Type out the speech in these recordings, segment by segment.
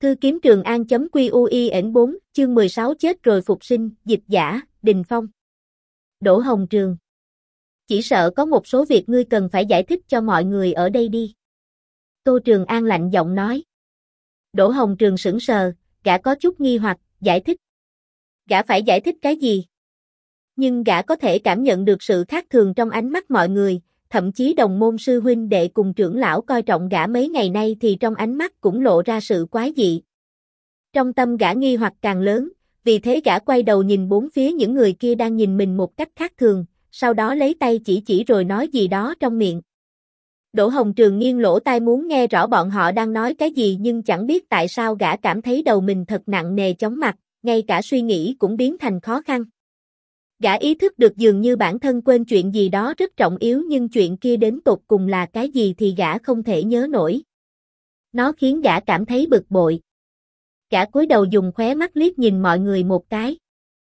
Thư kiếm Trường An.QUIN4, chương 16 chết rồi phục sinh, dịch giả, Đình Phong. Đỗ Hồng Trường. Chỉ sợ có một số việc ngươi cần phải giải thích cho mọi người ở đây đi. Tô Trường An lạnh giọng nói. Đỗ Hồng Trường sững sờ, gã có chút nghi hoặc, giải thích. Gã phải giải thích cái gì? Nhưng gã có thể cảm nhận được sự khác thường trong ánh mắt mọi người, thậm chí đồng môn sư huynh đệ cùng trưởng lão coi trọng gã mấy ngày nay thì trong ánh mắt cũng lộ ra sự quái dị. Trong tâm gã nghi hoặc càng lớn, vì thế gã quay đầu nhìn bốn phía những người kia đang nhìn mình một cách khác thường, sau đó lấy tay chỉ rồi nói gì đó trong miệng. Đỗ Hồng Trường nghiêng lỗ tai muốn nghe rõ bọn họ đang nói cái gì nhưng chẳng biết tại sao gã cảm thấy đầu mình thật nặng nề chóng mặt, ngay cả suy nghĩ cũng biến thành khó khăn. Gã ý thức được dường như bản thân quên chuyện gì đó rất trọng yếu nhưng chuyện kia đến tột cùng là cái gì thì gã không thể nhớ nổi. Nó khiến gã cảm thấy bực bội. Gã cúi đầu dùng khóe mắt liếc nhìn mọi người một cái.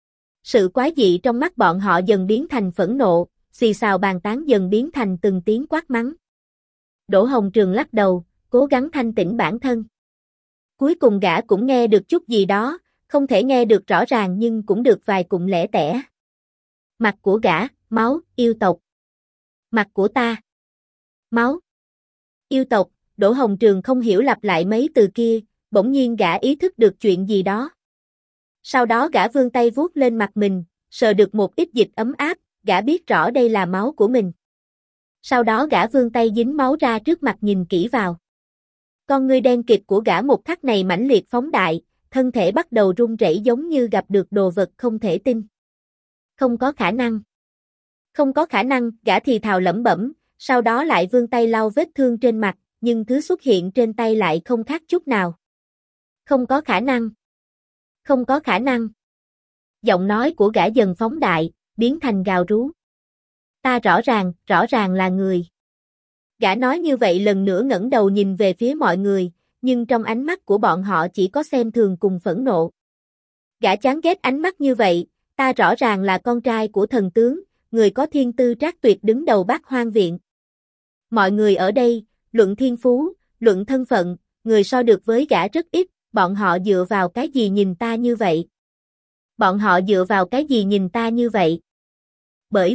Sự quái dị trong mắt bọn họ dần biến thành phẫn nộ, xì xào bàn tán dần biến thành từng tiếng quát mắng. Đỗ Hồng Trường lắc đầu, cố gắng thanh tĩnh bản thân. Cuối cùng gã cũng nghe được chút gì đó, không thể nghe được rõ ràng nhưng cũng được vài cụm lẻ tẻ. Mặt của gã, máu, yêu tộc. Mặt của ta. Máu. Yêu tộc, Đỗ Hồng Trường không hiểu lặp lại mấy từ kia, bỗng nhiên gã ý thức được chuyện gì đó. Sau đó gã vươn tay vuốt lên mặt mình, sờ được một ít dịch ấm áp, gã biết rõ đây là máu của mình. Sau đó gã vươn tay dính máu ra trước mặt nhìn kỹ vào. Con ngươi đen kịt của gã một khắc này mãnh liệt phóng đại, thân thể bắt đầu run rẩy giống như gặp được đồ vật không thể tin. Không có khả năng. Không có khả năng, gã thì thào lẩm bẩm, sau đó lại vươn tay lau vết thương trên mặt, nhưng thứ xuất hiện trên tay lại không khác chút nào. Không có khả năng. Không có khả năng. Giọng nói của gã dần phóng đại, biến thành gào rú. Ta rõ ràng là người. Gã nói như vậy lần nữa ngẩng đầu nhìn về phía mọi người, nhưng trong ánh mắt của bọn họ chỉ có xem thường cùng phẫn nộ. Gã chán ghét ánh mắt như vậy, ta rõ ràng là con trai của thần tướng, người có thiên tư trác tuyệt đứng đầu Bát Hoang Viện. Mọi người ở đây, luận thiên phú, luận thân phận, người so được với gã rất ít, bọn họ dựa vào cái gì nhìn ta như vậy? Bọn họ dựa vào cái gì nhìn ta như vậy? Bởi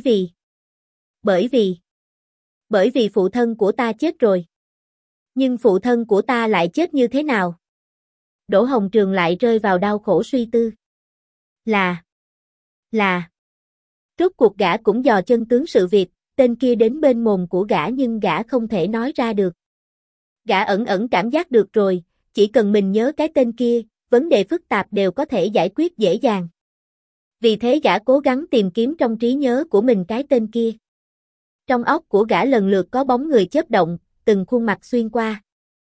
vì phụ thân của ta chết rồi. Nhưng phụ thân của ta lại chết như thế nào? Đỗ Hồng Trường lại rơi vào đau khổ suy tư. Là. Rốt cuộc gã cũng dò chân tướng sự việc, tên kia đến bên mồm của gã nhưng gã không thể nói ra được. Gã ẩn cảm giác được rồi, chỉ cần mình nhớ cái tên kia, vấn đề phức tạp đều có thể giải quyết dễ dàng. Vì thế gã cố gắng tìm kiếm trong trí nhớ của mình cái tên kia. Trong óc của gã lần lượt có bóng người chớp động, từng khuôn mặt xuyên qua.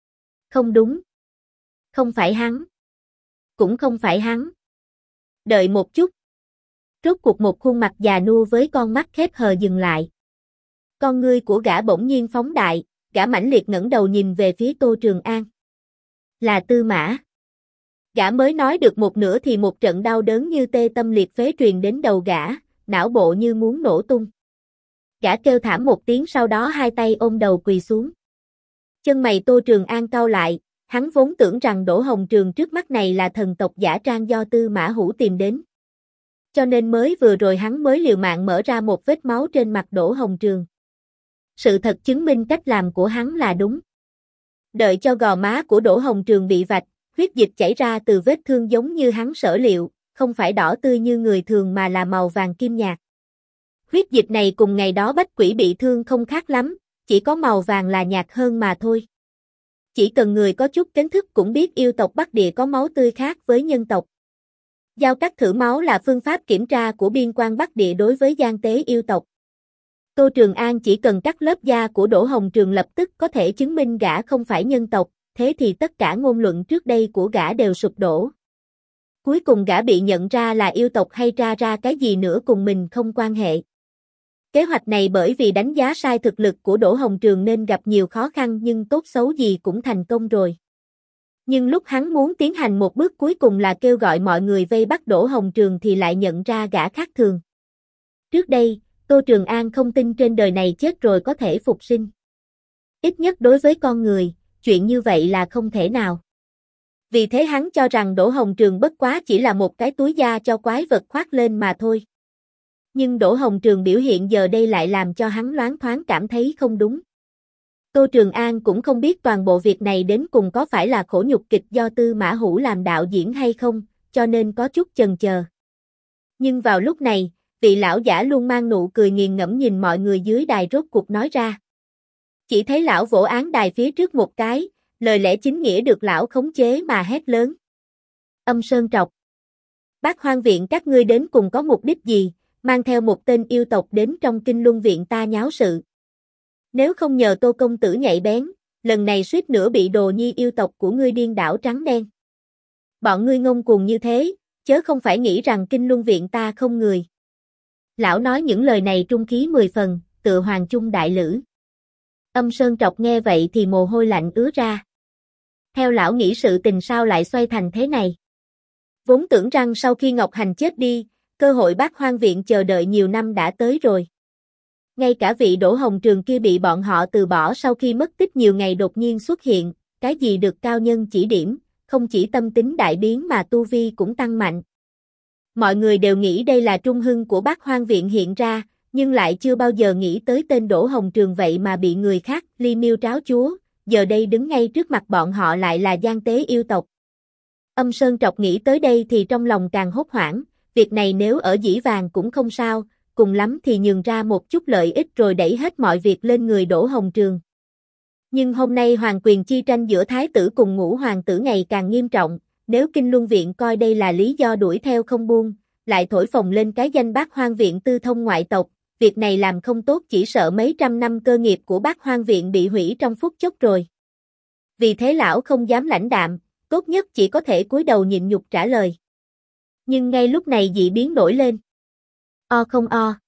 Không đúng. Không phải hắn. Cũng không phải hắn. Đợi một chút. Rốt cuộc một khuôn mặt già nua với con mắt khép hờ dừng lại. Con ngươi của gã bỗng nhiên phóng đại, gã mãnh liệt ngẩng đầu nhìn về phía Tô Trường An. Là Tư Mã. Gã mới nói được một nửa thì một trận đau đớn như tê tâm liệt phế truyền đến đầu gã, não bộ như muốn nổ tung. Gã kêu thảm một tiếng sau đó hai tay ôm đầu quỳ xuống. Chân mày Tô Trường An cau lại, hắn vốn tưởng rằng Đỗ Hồng Trường trước mắt này là thần tộc giả trang do Tư Mã Hữu tìm đến. Cho nên vừa rồi hắn mới liều mạng mở ra một vết máu trên mặt Đỗ Hồng Trường. Sự thật chứng minh cách làm của hắn là đúng. Đợi cho gò má của Đỗ Hồng Trường bị vạch, huyết dịch chảy ra từ vết thương giống như hắn sở liệu, không phải đỏ tươi như người thường mà là màu vàng kim nhạt. Huyết dịch này cùng ngày đó Bách Quỷ bị thương không khác lắm, chỉ có màu vàng là nhạt hơn mà thôi. Chỉ cần người có chút kiến thức cũng biết yêu tộc Bắc Địa có máu tươi khác với nhân tộc. Giao cắt thử máu là phương pháp kiểm tra của biên quan Bắc Địa đối với gian tế yêu tộc. Tô Trường An chỉ cần cắt lớp da của Đỗ Hồng Trường lập tức có thể chứng minh gã không phải nhân tộc, thế thì tất cả ngôn luận trước đây của gã đều sụp đổ. Cuối cùng gã bị nhận ra là yêu tộc hay tra ra cái gì nữa cùng mình không quan hệ. Kế hoạch này bởi vì đánh giá sai thực lực của Đỗ Hồng Trường nên gặp nhiều khó khăn nhưng tốt xấu gì cũng thành công rồi. Nhưng lúc hắn muốn tiến hành một bước cuối cùng là kêu gọi mọi người vây bắt Đỗ Hồng Trường thì lại nhận ra gã khác thường. Trước đây, Tô Trường An không tin trên đời này chết rồi có thể phục sinh. Ít nhất đối với con người, chuyện như vậy là không thể nào. Vì thế hắn cho rằng Đỗ Hồng Trường bất quá chỉ là một cái túi da cho quái vật khoác lên mà thôi. Nhưng Đỗ Hồng Trường biểu hiện giờ đây lại làm cho hắn loáng thoáng cảm thấy không đúng. Tô Trường An cũng không biết toàn bộ việc này đến cùng có phải là khổ nhục kịch do Tư Mã Hữu làm đạo diễn hay không, cho nên có chút chần chờ. Nhưng vào lúc này, vị lão giả luôn mang nụ cười nghiền ngẫm nhìn mọi người dưới đài rốt cuộc nói ra. Chỉ thấy lão vỗ án đài phía trước một cái, lời lẽ chính nghĩa được lão khống chế mà hét lớn. Âm Sơn Trọc. Bác Hoang Viện các ngươi đến cùng có mục đích gì, mang theo một tên yêu tộc đến trong Kinh Luân Viện ta nháo sự. Nếu không nhờ Tô công tử nhạy bén, lần này suýt nữa bị đồ nhi yêu tộc của ngươi điên đảo trắng đen. Bọn ngươi ngông cuồng như thế, chớ không phải nghĩ rằng Kinh Luân Viện ta không người. Lão nói những lời này trung khí 10 phần, tựa hoàng trung đại lữ. Âm Sơn Trọc nghe vậy thì mồ hôi lạnh ứa ra. Theo lão nghĩ sự tình sao lại xoay thành thế này. Vốn tưởng rằng sau khi Ngọc Hành chết đi, cơ hội Bác Hoang Viện chờ đợi nhiều năm đã tới rồi. Ngay cả vị Đỗ Hồng Trường kia bị bọn họ từ bỏ sau khi mất tích nhiều ngày đột nhiên xuất hiện, cái gì được cao nhân chỉ điểm, không chỉ tâm tính đại biến mà tu vi cũng tăng mạnh. Mọi người đều nghĩ đây là trung hưng của Bác Hoang Viện hiện ra, nhưng lại chưa bao giờ nghĩ tới tên Đỗ Hồng Trường vậy mà bị người khác ly miêu tráo chúa, giờ đây đứng ngay trước mặt bọn họ lại là gian tế yêu tộc. Âm Sơn Trọc nghĩ tới đây thì trong lòng càng hốt hoảng, việc này nếu ở Dĩ Vàng cũng không sao, cùng lắm thì nhường ra một chút lợi ích rồi đẩy hết mọi việc lên người Đỗ Hồng Trường. Nhưng hôm nay hoàng quyền chi tranh giữa thái tử cùng ngũ hoàng tử ngày càng nghiêm trọng, nếu Kinh Luân Viện coi đây là lý do đuổi theo không buông, lại thổi phồng lên cái danh Bác Hoang Viện tư thông ngoại tộc, việc này làm không tốt chỉ sợ mấy trăm năm cơ nghiệp của Bác Hoang Viện bị hủy trong phút chốc rồi. Vì thế lão không dám lãnh đạm, tốt nhất chỉ có thể cúi đầu nhịn nhục trả lời. Nhưng ngay lúc này dị biến nổi lên. O không o.